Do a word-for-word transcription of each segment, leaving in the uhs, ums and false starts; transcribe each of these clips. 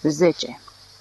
zece.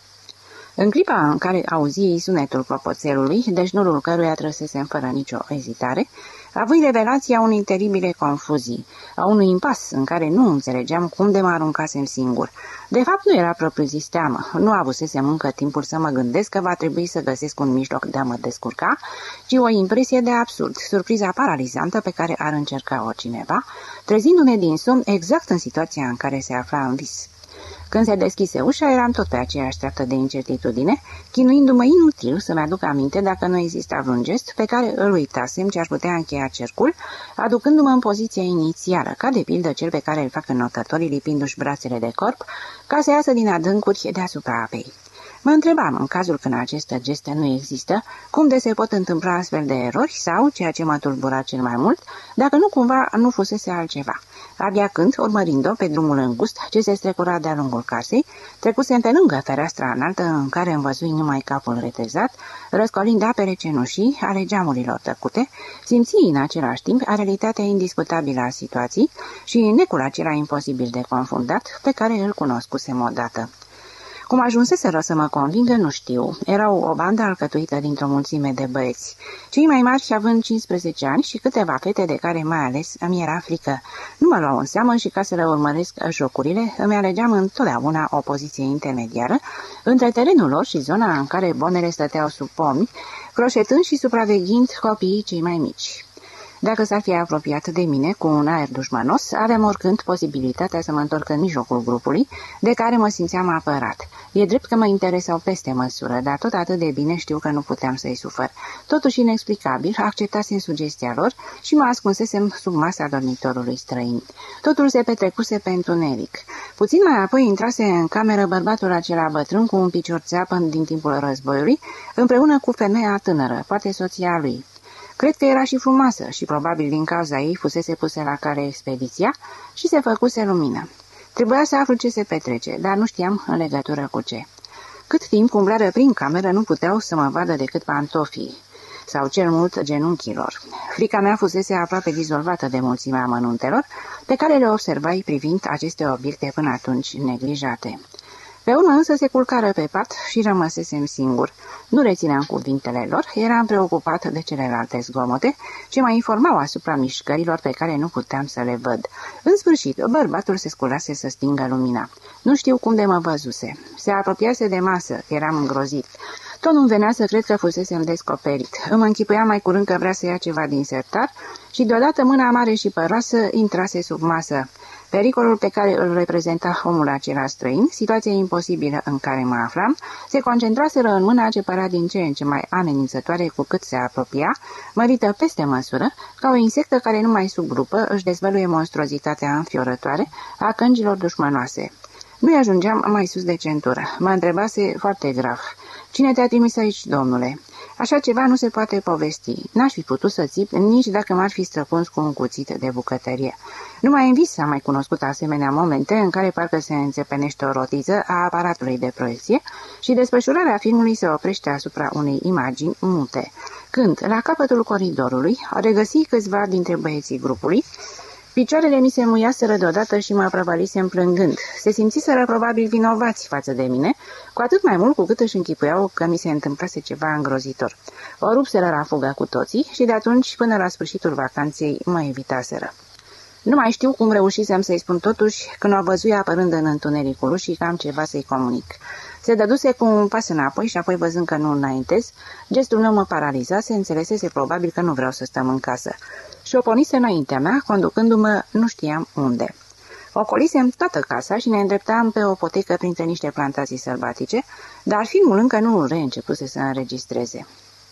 În clipa în care auzi sunetul clopoțelului, deșnurul căruia trăsesem fără nicio ezitare, avui revelația unei teribile confuzii, a unui impas în care nu înțelegeam cum de mă aruncasem singur. De fapt, nu era propriu-zis teamă. Nu avusesem încă timpul să mă gândesc că va trebui să găsesc un mijloc de a mă descurca, ci o impresie de absurd, surpriza paralizantă pe care ar încerca oricine, trezindu-ne din somn exact în situația în care se afla în vis. Când se deschise ușa, eram tot pe aceeași treaptă de incertitudine, chinuindu-mă inutil să-mi aduc aminte dacă nu exista vreun gest pe care îl uitasem ce aș putea încheia cercul, aducându-mă în poziția inițială, ca de pildă cel pe care îl fac înotătorii lipindu-și brațele de corp, ca să iasă din adâncuri deasupra apei. Mă întrebam, în cazul când aceste geste nu există, cum de se pot întâmpla astfel de erori sau, ceea ce mă tulbura cel mai mult, dacă nu cumva nu fusese altceva. Abia când, urmărind-o pe drumul îngust ce se strecura de-a lungul casei, trecusem pe lângă fereastra înaltă în care îmi văzui numai capul retezat, răscolind apele cenușii ale geamurilor tăcute, simți în același timp realitatea indisputabilă a situației și necul acela imposibil de confundat pe care îl cunoscusem odată. Cum ajunseseră să mă convingă, nu știu. Erau o bandă alcătuită dintr-o mulțime de băieți, cei mai mari având cincisprezece ani și câteva fete de care mai ales îmi era frică. Nu mă luau în seamă și ca să le urmăresc jocurile, îmi alegeam întotdeauna o poziție intermediară între terenul lor și zona în care bonele stăteau sub pomi, croșetând și supraveghind copiii cei mai mici. Dacă s-ar fi apropiat de mine cu un aer dușmanos, aveam oricând posibilitatea să mă întorc în mijlocul grupului, de care mă simțeam apărat. E drept că mă interesau peste măsură, dar tot atât de bine știu că nu puteam să-i sufăr. Totuși, inexplicabil, acceptasem sugestia lor și mă ascunsesem sub masa dormitorului străin. Totul se petrecuse pe întuneric. Puțin mai apoi intrase în cameră bărbatul acela bătrân cu un picior țeapă din timpul războiului, împreună cu femeia tânără, poate soția lui. Cred că era și frumoasă și probabil din cauza ei fusese pusă la cale expediția și se făcuse lumină. Trebuia să aflu ce se petrece, dar nu știam în legătură cu ce. Cât timp umblară prin cameră nu puteau să mă vadă decât pantofii, sau cel mult genunchilor. Frica mea fusese aproape dizolvată de mulțimea amănuntelor pe care le observai privind aceste obiecte până atunci neglijate. Pe urmă însă se culcară pe pat și rămăsesem singur. Nu rețineam cuvintele lor, eram preocupat de celelalte zgomote ce mă informau asupra mișcărilor pe care nu puteam să le văd. În sfârșit, bărbatul se sculase să stingă lumina. Nu știu cum de mă văzuse. Se apropiase de masă, eram îngrozit. Tot nu venea să cred că fusesem descoperit. Îmi închipuia mai curând că vrea să ia ceva din sertar și deodată mâna mare și păroasă intrase sub masă. Pericolul pe care îl reprezenta omul acela străin, situația imposibilă în care mă aflam, se concentraseră în mâna ce părea din ce în ce mai amenințătoare cu cât se apropia, mărită peste măsură, ca o insectă care numai sub grupă își dezvăluie monstruozitatea înfiorătoare a cângilor dușmănoase. Nu-i ajungeam mai sus de centură. Mă întrebase foarte grav: "Cine te-a trimis aici, domnule?" Așa ceva nu se poate povesti. N-aș fi putut să țip nici dacă m-ar fi străpuns cu un cuțit de bucătărie. Numai în vis am mai cunoscut asemenea momente în care parcă se înțepenește o rotiță a aparatului de proiecție și desfășurarea filmului se oprește asupra unei imagini mute. Când, la capătul coridorului, regăsi câțiva dintre băieții grupului, picioarele mi se muiaseră deodată și mă prăvălisem plângând. Se simțiseră probabil vinovați față de mine, cu atât mai mult cu cât își închipuiau că mi se întâmplase ceva îngrozitor. O rupseră la fugă cu toții și de atunci până la sfârșitul vacanței mă evitaseră. Nu mai știu cum reușisem să-i spun totuși când o văzui apărând în întunericul ușii că am ceva să-i comunic. Se dăduse cu un pas înapoi și apoi, văzând că nu înaintez, gestul meu mă paralizase, înțelesese probabil că nu vreau să stăm în casă. Și o pornise înaintea mea, conducându-mă nu știam unde. Ocolisem toată casa și ne îndreptam pe o potecă printre niște plantații sălbatice, dar filmul încă nu reîncepuse să înregistreze.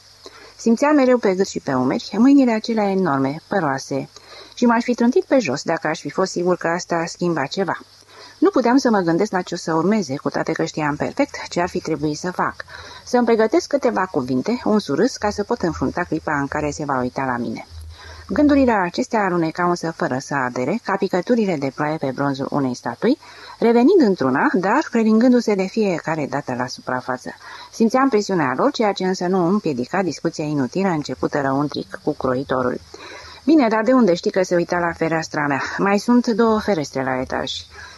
Simțeam mereu pe gât și pe umeri mâinile acelea enorme, păroase, și m-aș fi trântit pe jos dacă aș fi fost sigur că asta schimba ceva. Nu puteam să mă gândesc la ce o să urmeze, cu toate că știam perfect ce ar fi trebuit să fac. Să-mi pregătesc câteva cuvinte, un surâs, ca să pot înfrunta clipa în care se va uita la mine. Gândurile acestea alunecau însă fără să adere, ca picăturile de ploaie pe bronzul unei statui, revenind într-una, dar prelingându-se de fiecare dată la suprafață. Simțeam presiunea lor, ceea ce însă nu împiedica discuția inutilă începută răuntric cu croitorul. "Bine, dar de unde știi că se uita la fereastra mea? Mai sunt două ferestre la etaj."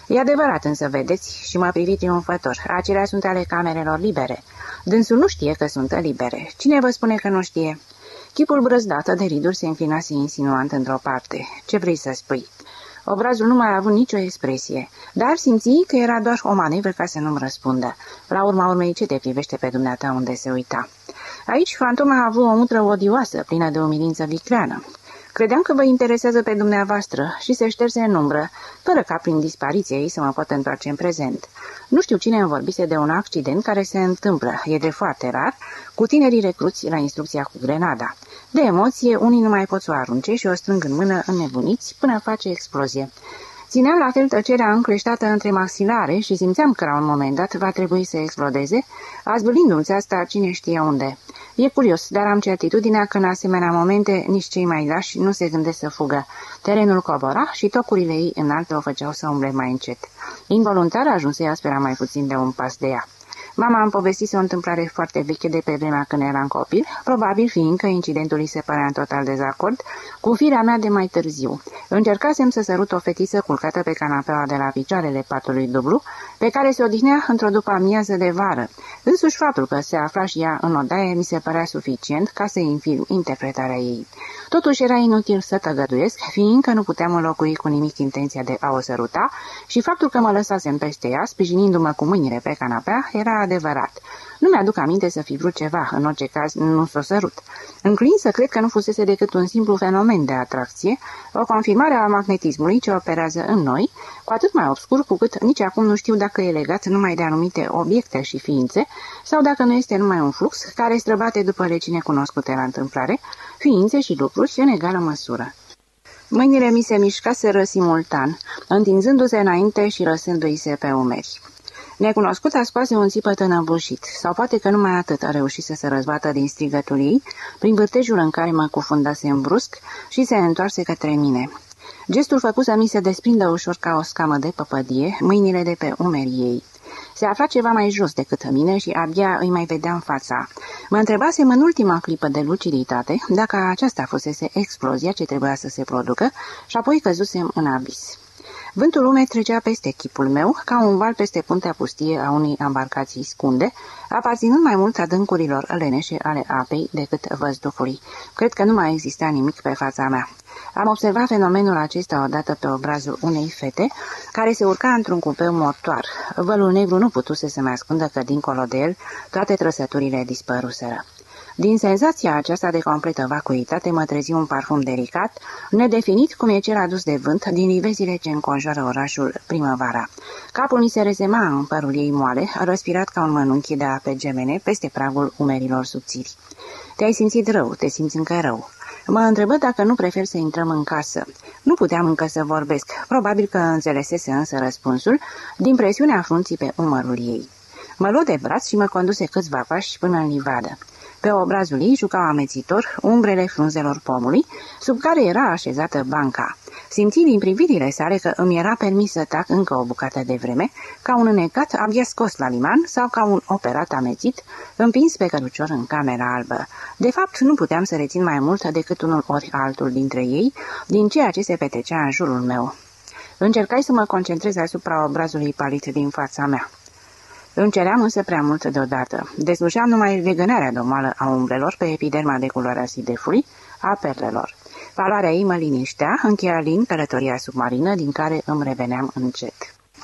E adevărat însă, vedeți, și mă privi triumfător, acelea sunt ale camerelor libere. Dânsul nu știe că sunt libere. Cine vă spune că nu știe? Chipul brăzdată de riduri se înclinase insinuant într-o parte. Ce vrei să spui? Obrazul nu mai a avut nicio expresie, dar simți că era doar o manevră ca să nu-mi răspundă. La urma urmei, ce te privește pe dumneata unde se uita? Aici fantoma a avut o mutră odioasă, plină de umilință vicleană. Credeam că vă interesează pe dumneavoastră și se șterse în umbră, fără ca prin dispariție ei să mă pot întoarce în prezent. Nu știu cine îmi vorbise de un accident care se întâmplă, e de foarte rar, cu tinerii recruți la instrucția cu grenada. De emoție, unii nu mai pot să o arunce și o strâng în mână înnebuniți până face explozie. Țineam la fel tăcerea încleștată între maxilare și simțeam că la un moment dat va trebui să explodeze, azvârlindu-mi asta cine știe unde. E curios, dar am certitudinea că în asemenea momente nici cei mai lași nu se gândesc să fugă. Terenul cobora și tocurile ei înalte o făceau să umble mai încet. Involuntar ajunse a spera mai puțin de un pas de ea. Mama îmi povestise o întâmplare foarte veche de pe vremea când eram copil, probabil fiindcă incidentul îi se părea în total dezacord cu firea mea de mai târziu. Încercasem să sărut o fetiță culcată pe canapeaua de la picioarele patului dublu, pe care se odihnea într-o după-amiază de vară. Însuși faptul că se afla și ea în odaie mi se părea suficient ca să infirm interpretarea ei. Totuși era inutil să tăgăduiesc, fiindcă nu puteam înlocui cu nimic intenția de a o săruta și faptul că mă lăsasem peste ea, sprijinindu-mă cu mâinile pe canapea, era adevărat. Nu mi-aduc aminte să fi vrut ceva, în orice caz nu s-o sărut. Înclin să cred că nu fusese decât un simplu fenomen de atracție, o confirmare a magnetismului ce operează în noi, cu atât mai obscur cu cât nici acum nu știu dacă e legat numai de anumite obiecte și ființe, sau dacă nu este numai un flux care străbate după legii necunoscute la întâmplare, ființe și lucruri în egală măsură. Mâinile mi se mișcaseră simultan, întinzându-se înainte și lăsându-i se pe umeri. Necunoscuta scoase un țipăt înăbușit, sau poate că numai atât a reușit să se răzbată din strigătul ei, prin vârtejul în care mă cufundase în brusc și se întoarse către mine. Gestul făcut să mi se desprindă ușor ca o scamă de păpădie, mâinile de pe umerii ei. Se afla ceva mai jos decât mine și abia îi mai vedeam fața. Mă întrebasem în ultima clipă de luciditate dacă aceasta fusese explozia ce trebuia să se producă și apoi căzusem în abis. Vântul umed trecea peste chipul meu, ca un val peste puntea pustie a unei embarcații scunde, aparținând mai mult adâncurilor leneșe ale apei decât văzduhului. Cred că nu mai exista nimic pe fața mea. Am observat fenomenul acesta odată pe obrazul unei fete, care se urca într-un cupeu mortoar. Vălul negru nu putuse să-mi ascundă că, dincolo de el, toate trăsăturile dispăruseră. Din senzația aceasta de completă vacuitate mă trezi un parfum delicat, nedefinit cum e cel adus de vânt din livezile ce înconjoară orașul primăvara. Capul mi se rezema în părul ei moale, răspirat ca un mănunchi de ape gemene peste pragul umerilor subțiri. Te-ai simțit rău, te simți încă rău. Mă întrebă dacă nu prefer să intrăm în casă. Nu puteam încă să vorbesc, probabil că înțelesese însă răspunsul din presiunea frunții pe umărul ei. Mă luă de braț și mă conduse câțiva pași până în livadă. Pe obrazul ei jucau amețitor umbrele frunzelor pomului, sub care era așezată banca. Simți din privirile sale că îmi era permis să tac încă o bucată de vreme, ca un înecat abia scos la liman sau ca un operat amețit, împins pe cărucior în camera albă. De fapt, nu puteam să rețin mai mult decât unul ori altul dintre ei, din ceea ce se petrecea în jurul meu. Încercai să mă concentrez asupra obrazului palit din fața mea. Îmi ceream însă prea mult deodată. Deslușeam numai legănarea domoală a umbrelor pe epiderma de culoarea sidefului, a perlelor. Valoarea ei mă liniștea, încheia lin călătoria submarină din care îmi reveneam încet.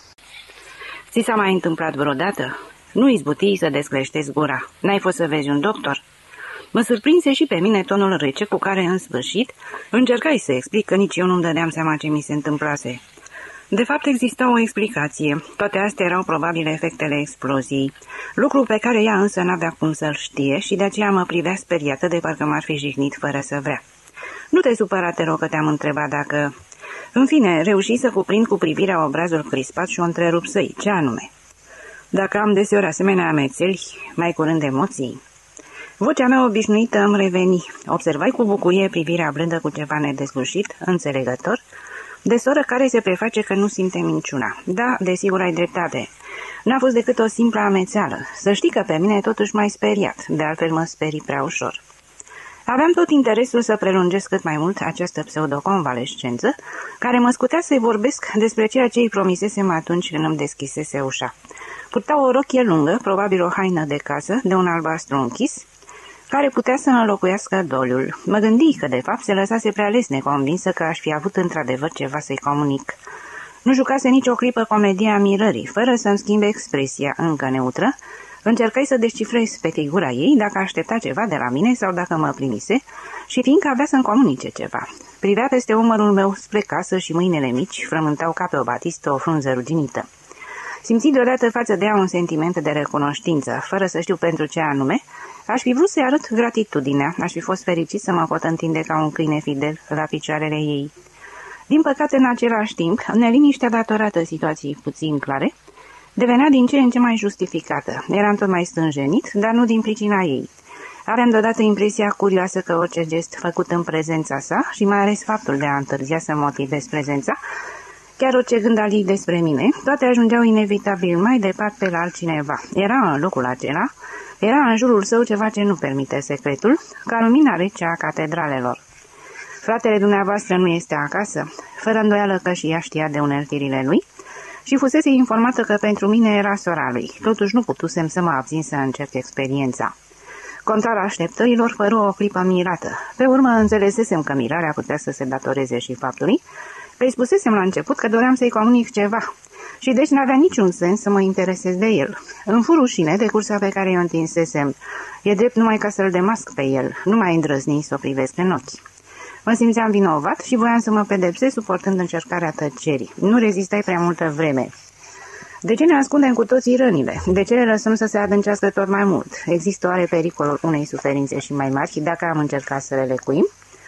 Ți s-a mai întâmplat vreodată? Nu izbutii să descleștezi gura. N-ai fost să vezi un doctor? Mă surprinse și pe mine tonul rece cu care, în sfârșit, încercai să explic că nici eu nu-mi dădeam seama ce mi se întâmplase. De fapt, exista o explicație. Toate astea erau probabil efectele exploziei, lucru pe care ea însă n-avea cum să-l știe și de aceea mă privea speriată de parcă m-ar fi jignit fără să vrea. Nu te supăra, te rog, că te-am întrebat dacă... În fine, reuși să cuprind cu privirea obrazul crispat și o întrerup să-i. Ce anume? Dacă am deseori asemenea amețeli, mai curând emoții... Vocea mea obișnuită îmi reveni. Observai cu bucurie privirea blândă cu ceva nedeslușit, înțelegător, de soră care se preface că nu simte minciuna. Da, desigur ai dreptate. N-a fost decât o simplă amețeală. Să știi că pe mine totuși m-ai speriat, de altfel mă sperii prea ușor. Aveam tot interesul să prelungesc cât mai mult această pseudoconvalescență, care mă scutea să-i vorbesc despre ceea ce îi promisesem atunci când îmi deschisese ușa. Purta o rochie lungă, probabil o haină de casă, de un albastru închis, care putea să înlocuiască doliul. Mă gândi că, de fapt, se lăsase prea lesne convinsă că aș fi avut într-adevăr ceva să-i comunic. Nu jucase nicio clipă comedia mirării, fără să-mi schimbe expresia încă neutră. Încercai să descifrez pe figura ei dacă aștepta ceva de la mine sau dacă mă primise și fiindcă avea să-mi comunice ceva. Privea peste umărul meu spre casă și mâinile mici frământau ca pe o batistă o frunză ruginită. Simți deodată față de ea un sentiment de recunoștință, fără să știu pentru ce anume. Aș fi vrut să-i arăt gratitudinea, aș fi fost fericit să mă pot întinde ca un câine fidel la picioarele ei. Din păcate, în același timp, neliniștea datorată situației puțin clare, devenea din ce în ce mai justificată. Eram tot mai stânjenit, dar nu din pricina ei. Aveam deodată impresia curioasă că orice gest făcut în prezența sa, și mai ales faptul de a întârzia să motivez prezența, chiar orice gând al ei despre mine, toate ajungeau inevitabil mai departe la altcineva. Era în locul acela, era în jurul său ceva ce nu permite secretul, ca lumina rece a catedralelor. Fratele dumneavoastră nu este acasă, fără îndoială că și ea știa de uneltirile lui, și fusese informată că pentru mine era sora lui. Totuși nu putusem să mă abțin să încerc experiența. Contrar așteptărilor, păru o clipă mirată. Pe urmă înțelesesem că mirarea putea să se datoreze și faptului că îi spusesem la început că doream să-i comunic ceva și deci n-avea niciun sens să mă interesez de el. Îmi fu rușine de cursa pe care o întinsesem. E drept numai ca să-l demasc pe el, nu mai îndrăzni să o privesc în ochi. Mă simțeam vinovat și voiam să mă pedepsesc suportând încercarea tăcerii. Nu rezistai prea multă vreme. De ce ne ascundem cu toții rănile? De ce le lăsăm să se adâncească tot mai mult? Există oare pericolul unei suferințe și mai mari dacă am încercat să le lecuim?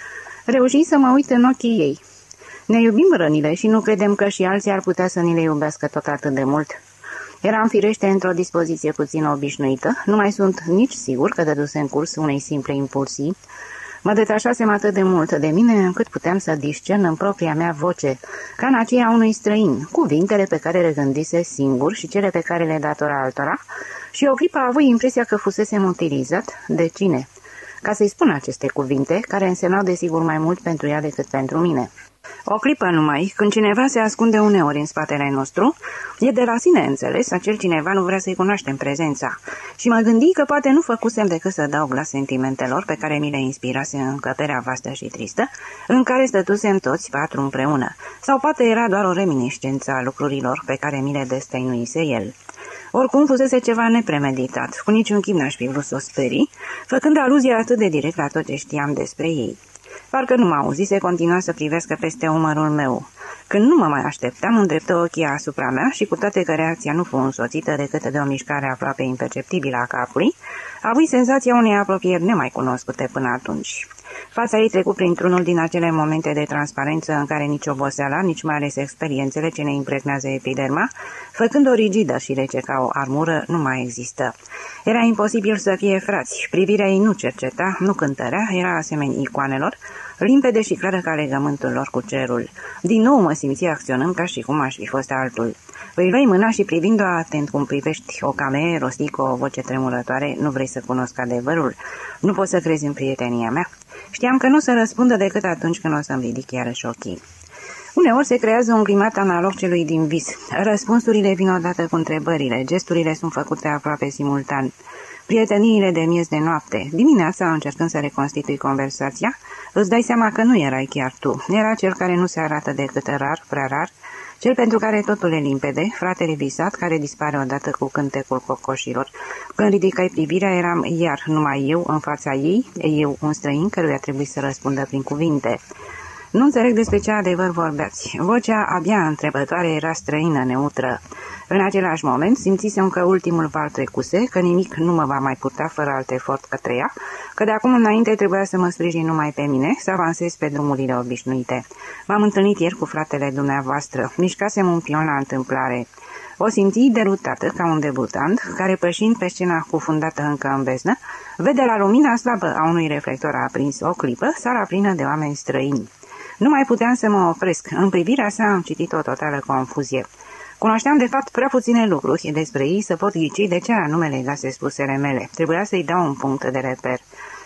Reuși să mă uit în ochii ei. Ne iubim rănile și nu credem că și alții ar putea să ni le iubească tot atât de mult. Eram firește într-o dispoziție puțin obișnuită, nu mai sunt nici sigur că dădusem curs unei simple impulsii. Mă detașasem atât de mult de mine încât puteam să discern în propria mea voce, ca în aceea unui străin, cuvintele pe care le gândise singur și cele pe care le datora altora, și o clipă a avut impresia că fusesem utilizat de cine, ca să-i spun aceste cuvinte, care însemnau desigur mai mult pentru ea decât pentru mine. O clipă numai, când cineva se ascunde uneori în spatele nostru, e de la sine înțeles, acel cineva nu vrea să-i cunoaștem prezența. Și mă gândi că poate nu făcusem decât să dau glas sentimentelor pe care mi le inspirase încăperea vastă și tristă, în care stătusem toți patru împreună. Sau poate era doar o reminiscență a lucrurilor pe care mi le destăinuise el. Oricum fusese ceva nepremeditat, cu niciun chip n-aș fi vrut să o sperii, făcând aluzie atât de direct la tot ce știam despre ei. Parcă nu mă auzise, continua să privească peste umărul meu. Când nu mă mai așteptam, îndreptă ochii asupra mea și cu toate că reacția nu fu însoțită decât de o mișcare aproape imperceptibilă a capului, avui senzația unei apropieri nemai cunoscute până atunci. Fața ei trecu printr-unul din acele momente de transparență în care nici oboseala, nici mai ales experiențele ce ne impregnează epiderma, făcând-o rigidă și rece ca o armură, nu mai există. Era imposibil să fie frați, privirea ei nu cerceta, nu cântărea, era asemenea icoanelor, limpede și clară ca legământul lor cu cerul. Din nou mă simți acționând ca și cum aș fi fost altul. Îi luai mâna și privind-o atent cum privești o camee, rosti cu o voce tremurătoare, nu vrei să cunosc adevărul? Nu poți să crezi în prietenia mea? Știam că nu o să răspundă decât atunci când o să-mi ridic iarăși ochii. Uneori se creează un climat analog celui din vis. Răspunsurile vin odată cu întrebările, gesturile sunt făcute aproape simultan. Prieteniile de miez de noapte. Dimineața, încercând să reconstitui conversația, îți dai seama că nu erai chiar tu. Era cel care nu se arată decât rar, prea rar, cel pentru care totul e limpede, fratele visat, care dispare odată cu cântecul cocoșilor. Când ridicai privirea, eram iar numai eu în fața ei, eu, un străin căruia trebuie să răspundă prin cuvinte. Nu înțeleg despre ce adevăr vorbeați. Vocea abia întrebătoare era străină, neutră. În același moment simțisem că ultimul val trecuse, că nimic nu mă va mai putea fără alt efort către ea, că de acum înainte trebuia să mă sprijin numai pe mine, să avansez pe drumurile obișnuite. M-am întâlnit ieri cu fratele dumneavoastră, mișcasem un pion la întâmplare. O simți derutată ca un debutant, care pășind pe scena cufundată încă în beznă, vede la lumina slabă a unui reflector aprins o clipă, sala plină de oameni străini. Nu mai puteam să mă opresc. În privirea sa am citit o totală confuzie. Cunoșteam de fapt prea puține lucruri despre ei să pot ghici de ce anume legase spusele mele. Trebuia să-i dau un punct de reper.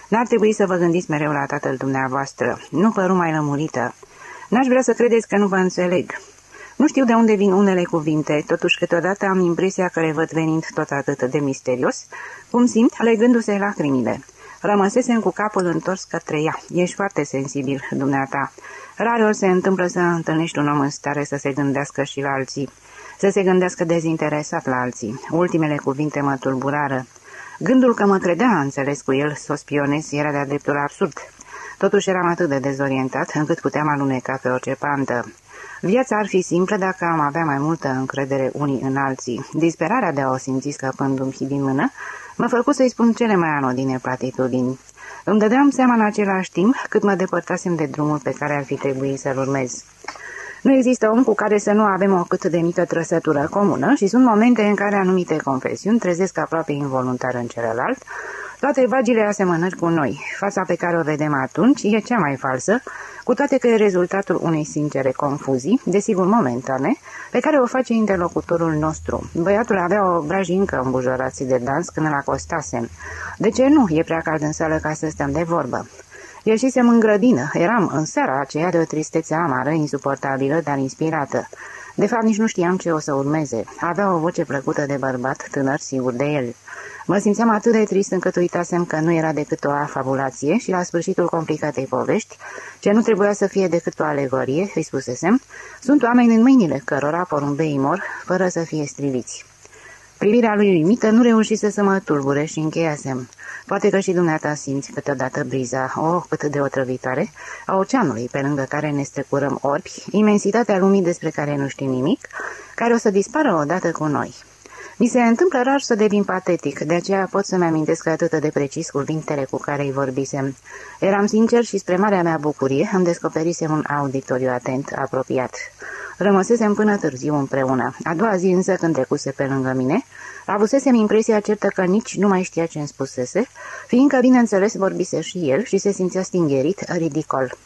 N-ar trebui să vă gândiți mereu la tatăl dumneavoastră. Nu păru mai lămurită. N-aș vrea să credeți că nu vă înțeleg. Nu știu de unde vin unele cuvinte, totuși câteodată am impresia că le văd venind tot atât de misterios, cum simt legându-se lacrimile. Rămăsesem cu capul întors către ea. Ești foarte sensibil, dumneata. Rareori se întâmplă să întâlnești un om în stare să se gândească și la alții, să se gândească dezinteresat la alții. Ultimele cuvinte mă tulburară. Gândul că mă credea înțeles cu el să o spionez era de-a dreptul absurd. Totuși eram atât de dezorientat încât puteam aluneca pe orice pantă. Viața ar fi simplă dacă am avea mai multă încredere unii în alții. Disperarea de a o simți scăpându-mi din mână mă făcu să-i spun cele mai anodine platitudini. Îmi dădeam seama în același timp cât mă depărtasem de drumul pe care ar fi trebuit să-l urmez. Nu există om cu care să nu avem o cât de mică trăsătură comună și sunt momente în care anumite confesiuni trezesc aproape involuntar în celălalt toate vagile asemănări cu noi. Fața pe care o vedem atunci e cea mai falsă, cu toate că e rezultatul unei sincere confuzii, desigur momentane, pe care o face interlocutorul nostru. Băiatul avea o brajincă îmbujorați de dans când îl acostasem. De ce nu? E prea cald în sală ca să stăm de vorbă. Ieșisem în grădină. Eram în seara aceea de o tristețe amară, insuportabilă, dar inspirată. De fapt, nici nu știam ce o să urmeze. Avea o voce plăcută de bărbat, tânăr, sigur de el. Mă simțeam atât de trist încât uitasem că nu era decât o afabulație și la sfârșitul complicatei povești, ce nu trebuia să fie decât o alegorie, îi spusesem, sunt oameni în mâinile cărora porumbeii mor, fără să fie striviți. Privirea lui uimită nu reușise să mă tulbure și încheiasem. Poate că și dumneata simți câteodată briza, o, oh, cât de otrăvitoare, a oceanului pe lângă care ne strecurăm orbi, imensitatea lumii despre care nu știm nimic, care o să dispară odată cu noi. Mi se întâmplă rar să devin patetic, de aceea pot să-mi amintesc atât de precis cuvintele cu care îi vorbisem. Eram sincer și spre marea mea bucurie îmi descoperisem un auditoriu atent, apropiat. Rămăsesem până târziu împreună. A doua zi însă, când trecuse pe lângă mine, avusesem impresia certă că nici nu mai știa ce îmi spusese, fiindcă, bineînțeles, vorbise și el și se simțea stingerit, ridicol.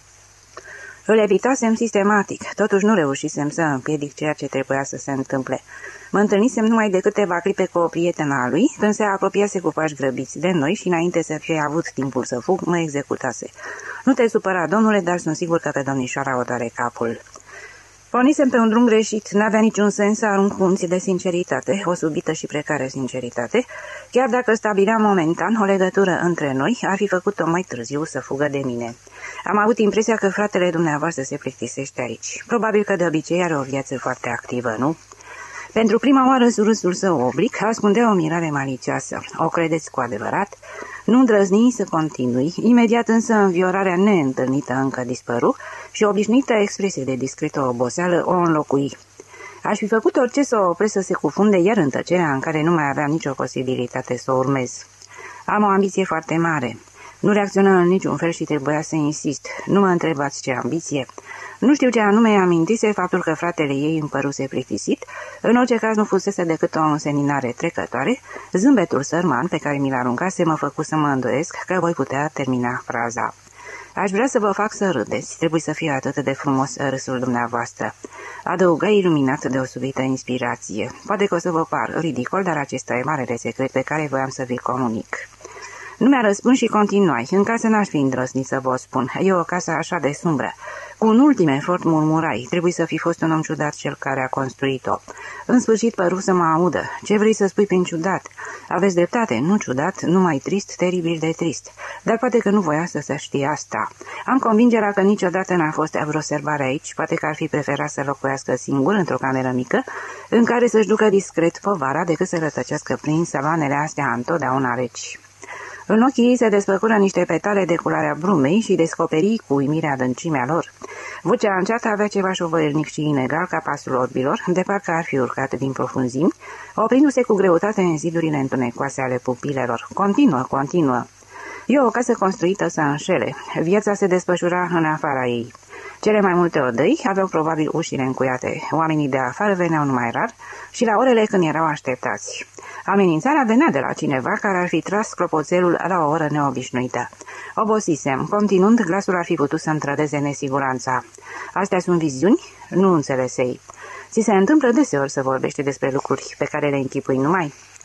Îl evitasem sistematic, totuși nu reușisem să împiedic ceea ce trebuia să se întâmple. Mă întâlnisem numai de câteva clipe cu o prietenă a lui, când se apropiase cu pași grăbiți de noi și înainte să fie avut timpul să fug, mă executase. Nu te supăra, domnule, dar sunt sigur că pe domnișoara o doare capul. Pornisem pe un drum greșit, n-avea niciun sens să arunc unții de sinceritate, o subită și precară sinceritate, chiar dacă stabileam momentan o legătură între noi, ar fi făcut-o mai târziu să fugă de mine. Am avut impresia că fratele dumneavoastră se plictisește aici. Probabil că de obicei are o viață foarte activă, nu? Pentru prima oară surâsul său oblic ascundea o mirare malicioasă. O credeți cu adevărat? Nu îndrăzni să continui, imediat însă înviorarea neîntâlnită încă dispăru și obișnuită expresie de discretă oboseală o înlocui. Aș fi făcut orice să o opresc să se cufunde iar în tăcerea în care nu mai aveam nicio posibilitate să o urmez. Am o ambiție foarte mare. Nu reacționă în niciun fel și trebuia să insist. Nu mă întrebați ce ambiție. Nu știu ce anume amintise faptul că fratele ei îmi păruse plictisit, în orice caz nu fusese decât o înseninare trecătoare, zâmbetul sărman pe care mi-l aruncase mă făcu să mă îndoiesc că voi putea termina fraza. Aș vrea să vă fac să râdeți, trebuie să fie atât de frumos râsul dumneavoastră. Adăuga iluminat de o subită inspirație. Poate că o să vă par ridicol, dar acesta e marele secret pe care voiam să vi-l comunic. Nu mi-a răspuns și continuai. În casă n-aș fi îndrăznit să vă spun. E o casă așa de sumbră. Cu un ultim efort murmurai. Trebuie să fi fost un om ciudat cel care a construit-o. În sfârșit păru să mă audă. Ce vrei să spui prin ciudat? Aveți dreptate, nu ciudat, numai trist, teribil de trist. Dar poate că nu voia să se știe asta. Am convingerea că niciodată n-a fost vreo serbare aici. Poate că ar fi preferat să locuiască singur într-o cameră mică, în care să-și ducă discret povara, decât să rătăcească prin saloanele astea întotdeauna reci. În ochii ei se desfăcură niște petale de culoarea brumei și descoperi cu uimire adâncimea lor. Vocea înceată avea ceva șovăielnic și inegal ca pasul orbilor, de parcă ar fi urcat din profunzimi, oprindu-se cu greutate în zidurile întunecoase ale pupilelor. Continuă, continuă. E o casă construită să înșele. Viața se desfășura în afara ei. Cele mai multe odăi aveau probabil ușile încuiate. Oamenii de afară veneau numai rar și la orele când erau așteptați. Amenințarea venea de la cineva care ar fi tras clopoțelul la o oră neobișnuită. Obosisem. Continuând, glasul ar fi putut să întrădeze nesiguranța. Astea sunt viziuni? Nu înțelesei. Ți se întâmplă deseori să vorbești despre lucruri pe care le închipui numai?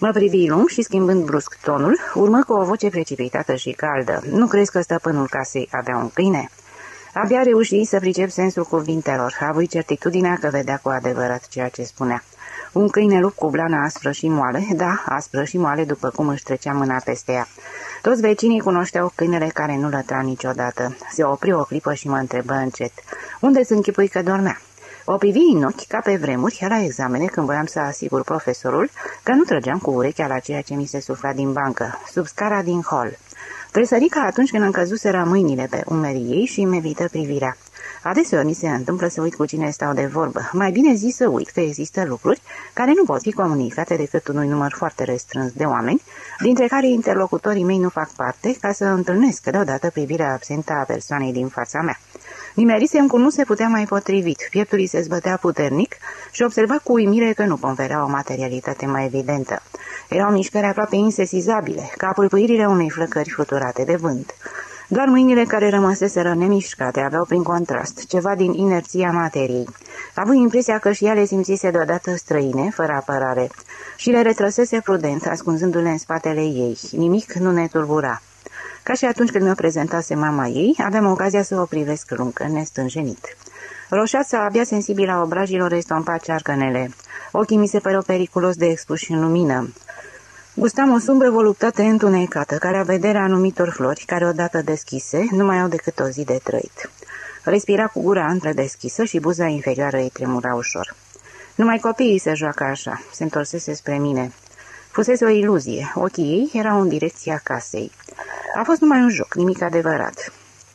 Mă privi lung și, schimbând brusc tonul, urmă cu o voce precipitată și caldă. Nu crezi că stăpânul casei avea un câine? Abia reuși să pricep sensul cuvintelor, avui certitudinea că vedea cu adevărat ceea ce spunea. Un câine lup cu blană aspră și moale, da, aspră și moale după cum își trecea mâna peste ea. Toți vecinii cunoșteau câinele care nu lătra niciodată. Se opri o clipă și mă întrebă încet: unde-ți închipui că dormea? O privi în ochi ca pe vremuri la examene când voiam să asigur profesorul că nu trăgeam cu urechea la ceea ce mi se sufla din bancă, sub scara din hol. Tresări ca atunci când îmi căzuseră mâinile pe umerii ei și îmi evită privirea. Adeseori mi se întâmplă să uit cu cine stau de vorbă, mai bine zis să uit că există lucruri care nu pot fi comunicate decât unui număr foarte restrâns de oameni, dintre care interlocutorii mei nu fac parte, ca să întâlnesc deodată privirea absentă a persoanei din fața mea. Nimerisem cum nu se putea mai potrivit, pieptul îi se zbătea puternic și observa cu uimire că nu conferea o materialitate mai evidentă. Erau mișcări aproape insesizabile, ca pâlpâirile unei flăcări fluturate de vânt. Doar mâinile care rămăseseră nemișcate aveau prin contrast ceva din inerția materiei. Avui impresia că și ea le simțise deodată străine, fără apărare, și le retrăsese prudent, ascunzându-le în spatele ei. Nimic nu ne tulbura. Ca și atunci când mi-o prezentase mama ei, aveam ocazia să o privesc luncă, nestânjenit. Roșața, abia sensibilă a obrajilor, estompa cearcănele. Ochii mi se păreau periculos de expuși în lumină. Gustam o sumbră voluptate întunecată, care a vederea anumitor flori, care odată deschise, nu mai au decât o zi de trăit. Respira cu gura întredeschisă și buza inferioară îi tremura ușor. Numai copiii se joacă așa, se întorsese spre mine. Fusese o iluzie, ochii ei erau în direcția casei. A fost numai un joc, nimic adevărat.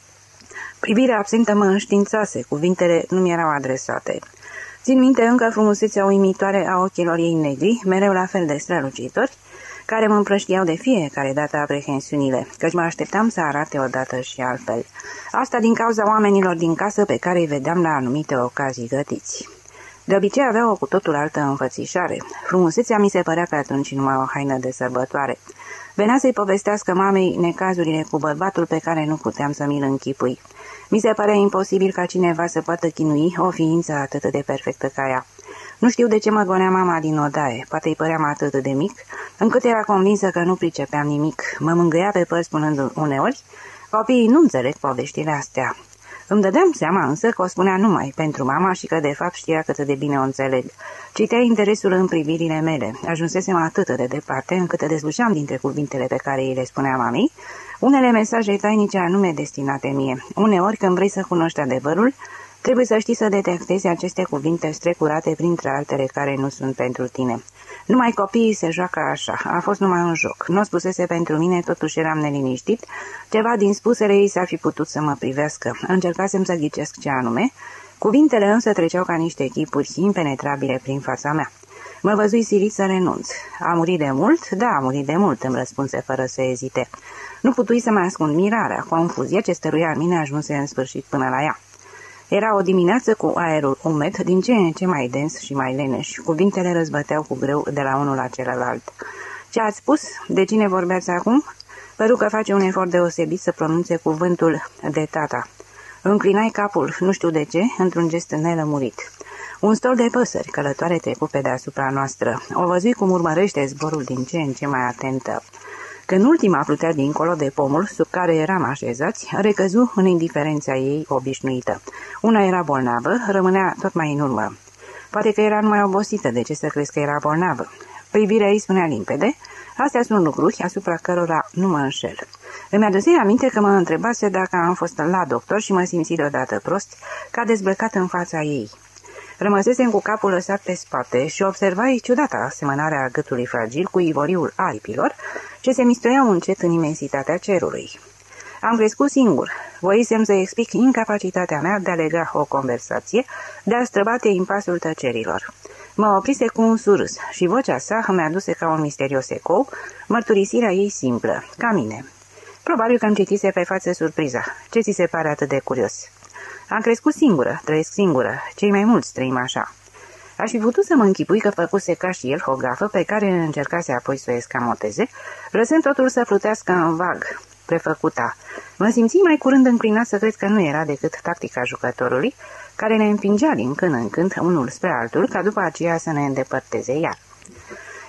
Privirea absentă mă înștiințase, cuvintele nu mi erau adresate. Țin minte încă frumusețea uimitoare a ochilor ei negri, mereu la fel de strălucitori, care mă împrăștiau de fiecare dată aprehensiunile, căci mă așteptam să arate odată și altfel. Asta din cauza oamenilor din casă pe care îi vedeam la anumite ocazii gătiți. De obicei avea o cu totul altă înfățișare. Frumusețea mi se părea pe atunci numai o haină de sărbătoare. Venea să-i povestească mamei necazurile cu bărbatul pe care nu puteam să mi-l închipui. Mi se părea imposibil ca cineva să poată chinui o ființă atât de perfectă ca ea. Nu știu de ce mă gonea mama din odaie, poate îi păream atât de mic, încât era convinsă că nu pricepeam nimic. Mă mângâia pe păr spunând uneori: copiii nu înțeleg poveștile astea. Îmi dădeam seama însă că o spunea numai pentru mama și că de fapt știa cât de bine o înțeleg. Citea interesul în privirile mele. Ajunsesem atât de departe încât dezlușeam dintre cuvintele pe care îi le spunea mamei unele mesaje tainice anume destinate mie. Uneori, când vrei să cunoști adevărul, trebuie să știi să detectezi aceste cuvinte strecurate printre altele care nu sunt pentru tine. Numai copiii se joacă așa, a fost numai un joc. Nu o spusese pentru mine, totuși eram neliniștit. Ceva din spusele ei s-ar fi putut să mă privească. Încercasem să ghicesc ce anume. Cuvintele însă treceau ca niște chipuri impenetrabile prin fața mea. Mă văzui silit să renunț. A murit de mult? Da, a murit de mult, îmi răspunse fără să ezite. Nu putui să mai ascund mirarea, confuzia ce stăruia în mine ajunse în sfârșit până la ea. Era o dimineață cu aerul umed, din ce în ce mai dens și mai leneș. Cuvintele răzbăteau cu greu de la unul la celălalt. Ce ați spus? De cine vorbeați acum? Păru că face un efort deosebit să pronunțe cuvântul de tata. Înclinai capul, nu știu de ce, într-un gest nelămurit. Un stol de păsări călătoare trecu pe deasupra noastră. O văzui cum urmărește zborul din ce în ce mai atentă. Când ultima plutea dincolo de pomul sub care eram așezați, recăzu în indiferența ei obișnuită. Una era bolnavă, rămânea tot mai în urmă. Poate că era numai obosită, de ce să crezi că era bolnavă? Privirea ei spunea limpede: astea sunt lucruri asupra cărora nu mă înșel. Îmi adusei aminte că mă întrebase dacă am fost la doctor și mă simți deodată prost, ca dezbrăcat în fața ei. Rămăsesem cu capul lăsat pe spate și observai ciudata asemănarea a gâtului fragil cu ivoriul aripilor ce se mistuiau încet în imensitatea cerului. Am crescut singur. Voisem să explic incapacitatea mea de a lega o conversație, de a străbate impasul tăcerilor. Mă oprise cu un surâs și vocea sa îmi aduse ca un misterios ecou mărturisirea ei simplă, ca mine. Probabil că îmi citise pe față surpriza. Ce ți se pare atât de curios? Am crescut singură, trăiesc singură, cei mai mulți trăim așa. Aș fi putut să mă închipui că făcuse ca și el o gafă pe care încercase apoi să o escamoteze, lăsând totul să plutească în vag, prefăcuta. Mă simți mai curând înclinat să cred că nu era decât tactica jucătorului, care ne împingea din când în când unul spre altul, ca după aceea să ne îndepărteze iar.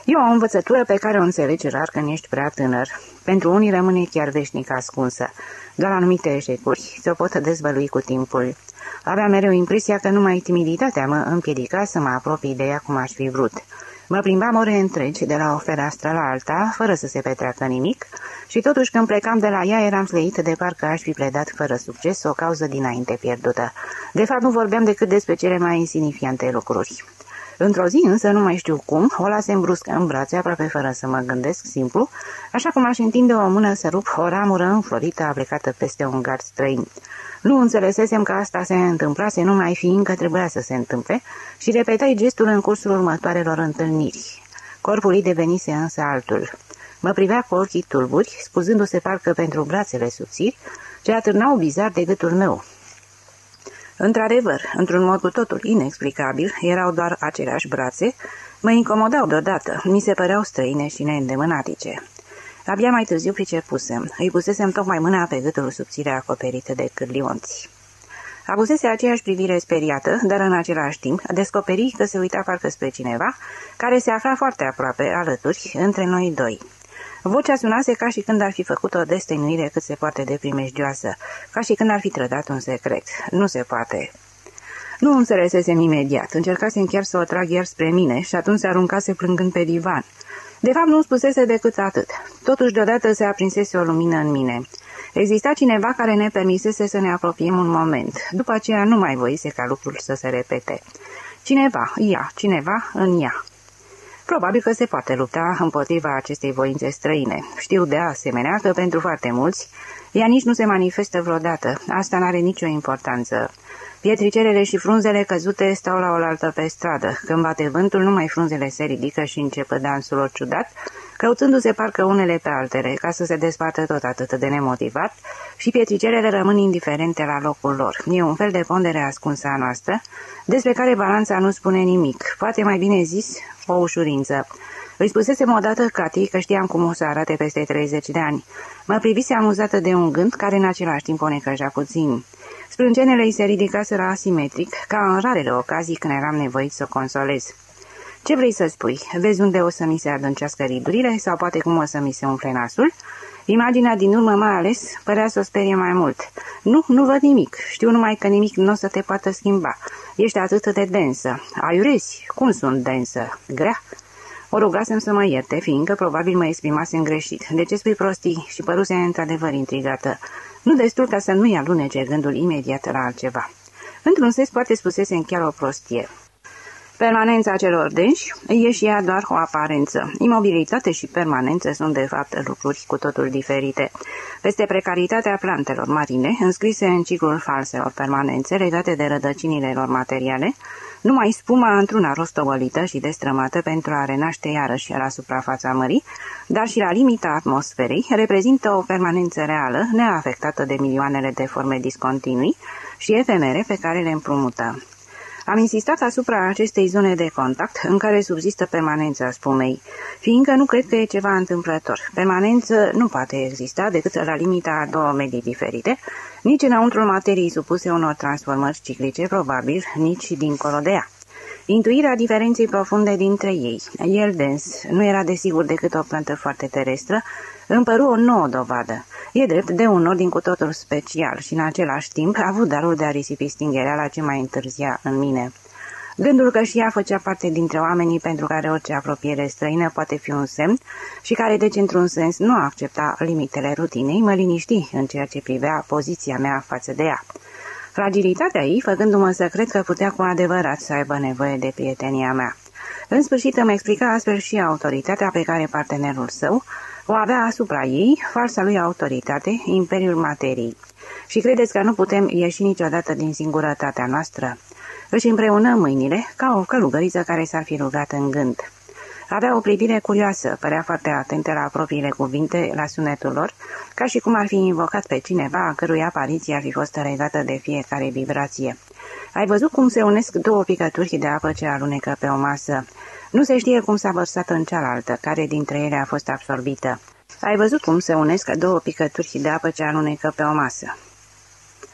E o învățătură pe care o înțelegi rar când ești prea tânăr. Pentru unii rămâne chiar veșnic ascunsă. Doar anumite eșecuri se pot dezvălui cu timpul. Aveam mereu impresia că numai timiditatea mă împiedica să mă apropii de ea cum aș fi vrut. Mă plimbam ore întregi de la o fereastră la alta, fără să se petreacă nimic, și totuși când plecam de la ea eram slăit de parcă aș fi pledat fără succes o cauză dinainte pierdută. De fapt nu vorbeam decât despre cele mai insignifiante lucruri. Într-o zi însă, nu mai știu cum, o lasem brusc în brațe, aproape fără să mă gândesc, simplu, așa cum aș întinde o mână să rup o ramură înflorită aplicată peste un gard străin. Nu înțelesesem că asta se întâmplase numai fiindcă trebuia să se întâmple și repetai gestul în cursul următoarelor întâlniri. Corpul ei devenise însă altul. Mă privea cu ochii tulburi, scuzându-se parcă pentru brațele subțiri, ce atârnau bizar de gâtul meu. Într-adevăr, într-un mod cu totul inexplicabil, erau doar aceleași brațe, mă incomodau deodată, mi se păreau străine și neîndemânatice. Abia mai târziu pricepusem, îi pusesem tocmai mâna pe gâtul subțire acoperit de cârlionți. Avusese aceeași privire speriată, dar în același timp descoperi că se uita parcă spre cineva, care se afla foarte aproape, alături, între noi doi. Vocea sunase ca și când ar fi făcut o destăinuire cât se poate de primejdioasă, ca și când ar fi trădat un secret. Nu se poate. Nu înțelesesem imediat, încercasem chiar să o trag iar spre mine și atunci se aruncase plângând pe divan. De fapt nu spusese decât atât. Totuși deodată se aprinsese o lumină în mine. Exista cineva care ne permisese să ne apropiem un moment. După aceea nu mai voise ca lucrul să se repete. Cineva, ea, cineva în ea. Probabil că se poate lupta împotriva acestei voințe străine. Știu de asemenea că pentru foarte mulți ea nici nu se manifestă vreodată. Asta n-are nicio importanță. Pietricelele și frunzele căzute stau la oaltă pe stradă. Când bate vântul, numai frunzele se ridică și începe dansul lor ciudat, căutându-se parcă unele pe altele, ca să se desparte tot atât de nemotivat, și pietricelele rămân indiferente la locul lor. E un fel de pondere ascunsă a noastră, despre care balanța nu spune nimic, poate mai bine zis, o ușurință. Îi spusesem odată Cati că știam cum o să arate peste treizeci de ani. Mă privise amuzată de un gând care în același timp o necăja puțin. Sprâncenele îi se ridicaseră asimetric, ca în rarele ocazii când eram nevoit să o consolez. Ce vrei să spui? Vezi unde o să mi se adâncească ridurile sau poate cum o să mi se umfle nasul? Imaginea din urmă mai ales părea să o sperie mai mult. Nu, nu văd nimic. Știu numai că nimic nu o să te poată schimba. Ești atât de densă. Aiurezi? Cum sunt densă? Grea? O rugasem să mă ierte, fiindcă probabil mă exprimasem greșit. De ce spui prostii? Și păruse într-adevăr intrigată. Nu destul ca să nu-i alunece gândul imediat la altceva. Într-un sens poate spusesem chiar o prostie. Permanența celor denși e și ea doar o aparență. Imobilitate și permanență sunt de fapt lucruri cu totul diferite. Peste precaritatea plantelor marine, înscrise în ciclul falselor permanențe legate de rădăcinile lor materiale, numai spuma într-una rostogolită și destrămată pentru a renaște iarăși la suprafața mării, dar și la limita atmosferei, reprezintă o permanență reală, neafectată de milioanele de forme discontinui și efemere pe care le împrumută. Am insistat asupra acestei zone de contact în care subzistă permanența spumei, fiindcă nu cred că e ceva întâmplător. Permanență nu poate exista decât la limita a două medii diferite, nici înăuntrul materiei supuse unor transformări ciclice, probabil nici dincolo de ea. Intuirea diferenței profunde dintre ei, el dens, nu era desigur decât o plantă foarte terestră, îmi păru o nouă dovadă. E drept de un ordin cu totul special și în același timp a avut darul de a risipi stingerea la ce mai întârzia în mine. Gândul că și ea făcea parte dintre oamenii pentru care orice apropiere străină poate fi un semn și care deci într-un sens nu accepta limitele rutinei, mă liniști în ceea ce privea poziția mea față de ea. Fragilitatea ei, făcându-mă să cred că putea cu adevărat să aibă nevoie de prietenia mea. În sfârșit îmi explica astfel și autoritatea pe care partenerul său o avea asupra ei, falsa lui autoritate, imperiul materiei. Și credeți că nu putem ieși niciodată din singurătatea noastră? Își împreună mâinile ca o călugăriță care s-ar fi rugat în gând. Avea o privire curioasă, părea foarte atentă la propriile cuvinte, la sunetul lor, ca și cum ar fi invocat pe cineva a cărui apariție ar fi fost legată de fiecare vibrație. Ai văzut cum se unesc două picături de apă ce alunecă pe o masă? Nu se știe cum s-a vărsat în cealaltă, care dintre ele a fost absorbită. Ai văzut cum se unesc două picături de apă ce alunecă pe o masă?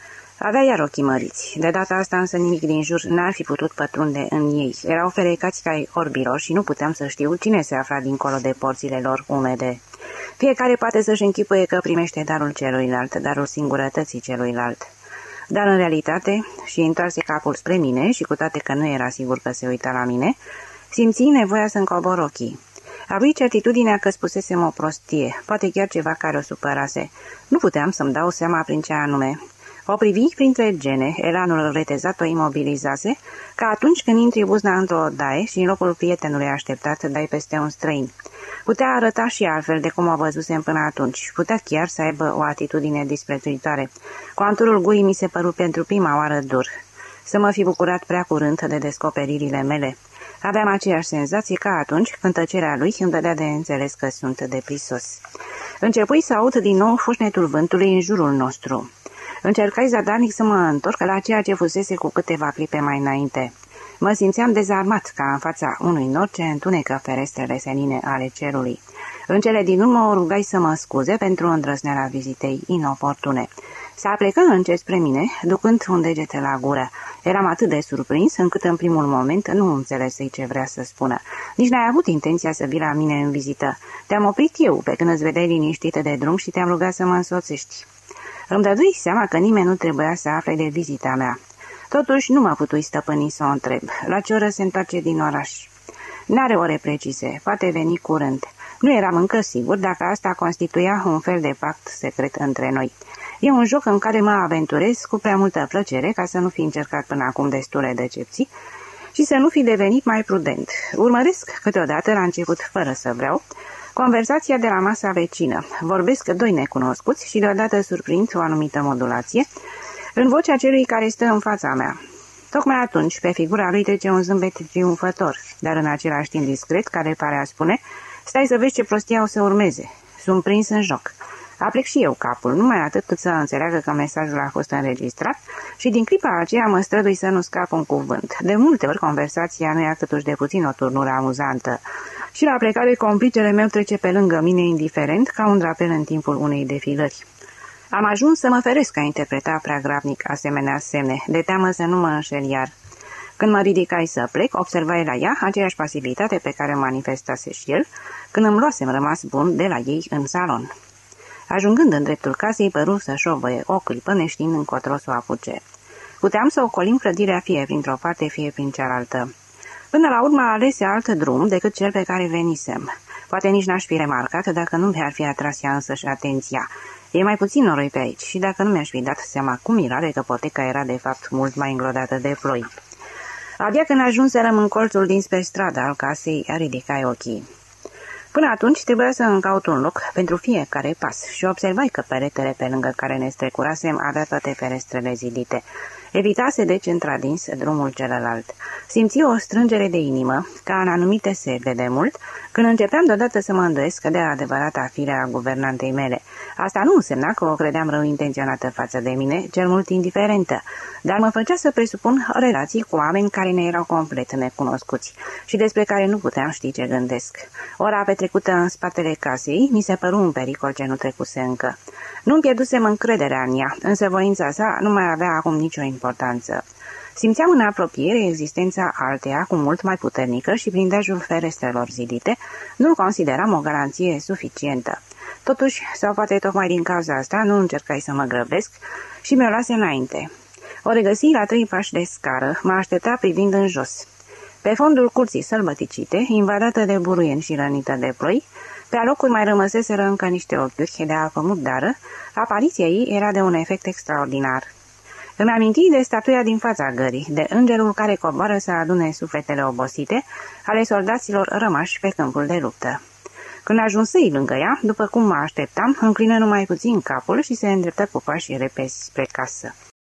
Avea iar ochii măriți. De data asta însă nimic din jur n-ar fi putut pătrunde în ei. Erau ferecați ca ai orbilor și nu puteam să știu cine se afla dincolo de porțile lor umede. Fiecare poate să-și închipuie că primește darul celuilalt, darul singurătății celuilalt. Dar în realitate, și întoarse capul spre mine și cu toate că nu era sigur că se uita la mine, simți nevoia să-mi cobor ochii. Avui certitudinea că spusesem o prostie, poate chiar ceva care o supărase. Nu puteam să-mi dau seama prin ce anume. O privi printre gene, elanul retezat o imobilizase, ca atunci când intri buzna într-o odaie și în locul prietenului așteptat dai peste un străin. Putea arăta și altfel de cum o văzusem până atunci. Putea chiar să aibă o atitudine disprețuitoare. Conturul gurii mi se păru pentru prima oară dur. Să mă fi bucurat prea curând de descoperirile mele. Aveam aceeași senzație ca atunci când tăcerea lui îmi dădea de înțeles că sunt deprisos. Începui să aud din nou fușnetul vântului în jurul nostru. Încercai zadarnic să mă întorc la ceea ce fusese cu câteva clipe mai înainte. Mă simțeam dezarmat ca în fața unui nor ce întunecă ferestrele senine ale cerului. În cele din urmă o rugai să mă scuze pentru îndrăzneala vizitei inoportune. Se aplecă încet spre mine, ducând un deget la gură. Eram atât de surprins încât în primul moment nu înțelesei ce vrea să spună. Nici n-ai avut intenția să vii la mine în vizită. Te-am oprit eu pe când îți vedeai liniștită de drum și te-am rugat să mă însoțești. Îmi dădui seama că nimeni nu trebuia să afle de vizita mea. Totuși nu mă putui stăpâni să o întreb. La ce oră se întoarce din oraș? N-are ore precise, poate veni curând. Nu eram încă sigur dacă asta constituia un fel de pact secret între noi. E un joc în care mă aventurez cu prea multă plăcere ca să nu fi încercat până acum destule decepții și să nu fi devenit mai prudent. Urmăresc câteodată la început, fără să vreau, conversația de la masa vecină. Vorbesc doi necunoscuți și deodată surprind o anumită modulație în vocea celui care stă în fața mea. Tocmai atunci, pe figura lui trece un zâmbet triumfător, dar în același timp discret, care pare a spune: stai să vezi ce prostia o să urmeze. Sunt prins în joc. Aplec și eu capul, numai atât cât să înțeleagă că mesajul a fost înregistrat și din clipa aceea mă strădui să nu scap un cuvânt. De multe ori conversația nu ia câtuși de puțin o turnură amuzantă și la plecare complicele meu trece pe lângă mine indiferent ca un drapel în timpul unei defilări. Am ajuns să mă feresc a interpreta prea grabnic asemenea semne, de teamă să nu mă înșel iar. Când mă ridicai să plec, observai la ea aceeași pasivitate pe care manifestase și el când îmi luasem rămas bun de la ei în salon. Ajungând în dreptul casei, păru să șovăie o clipă, neștiind încotro să o apuce. Puteam să ocolim clădirea fie printr-o parte, fie prin cealaltă. Până la urmă alese alt drum decât cel pe care venisem. Poate nici n-aș fi remarcat dacă nu mi-ar fi atras ea însăși atenția. E mai puțin noroi pe aici și dacă nu mi-aș fi dat seama cu mirare că poteca era de fapt mult mai înglodată de ploi. Abia când ajunserăm în colțul dinspre strada al casei, ridicai ochii. Până atunci trebuia să îmi caut un loc pentru fiecare pas și observai că peretele pe lângă care ne strecurasem avea toate ferestrele zidite. Evitase deci într-adins drumul celălalt. Simți o strângere de inimă, ca în anumite seri de demult, când începeam deodată să mă îndoiesc de adevărata fire a guvernantei mele. Asta nu însemna că o credeam rău intenționată față de mine, cel mult indiferentă, dar mă făcea să presupun relații cu oameni care ne erau complet necunoscuți și despre care nu puteam ști ce gândesc. Ora petrecută în spatele casei mi se păru un pericol ce nu trecuse încă. Nu-mi pierdusem încrederea în ea, însă voința sa nu mai avea acum nicio importanță. Simțeam în apropiere existența alteia cu mult mai puternică și blindajul ferestrelor zidite nu-l consideram o garanție suficientă. Totuși, sau poate tocmai din cauza asta, nu încercai să mă grăbesc și mi-o lase înainte. O regăsi la trei pași de scară, mă aștepta privind în jos. Pe fondul curții sălbăticite, invadată de buruieni și rănită de ploi, pe alocuri mai rămăseseră încă niște ochiuri de apă murdară, apariția ei era de un efect extraordinar. Îmi aminti de statuia din fața gării, de îngerul care coboară să adune sufletele obosite ale soldaților rămași pe câmpul de luptă. Când ajunsei lângă ea, după cum mă așteptam, înclină numai puțin capul și se îndreptă cu pași repezi spre casă.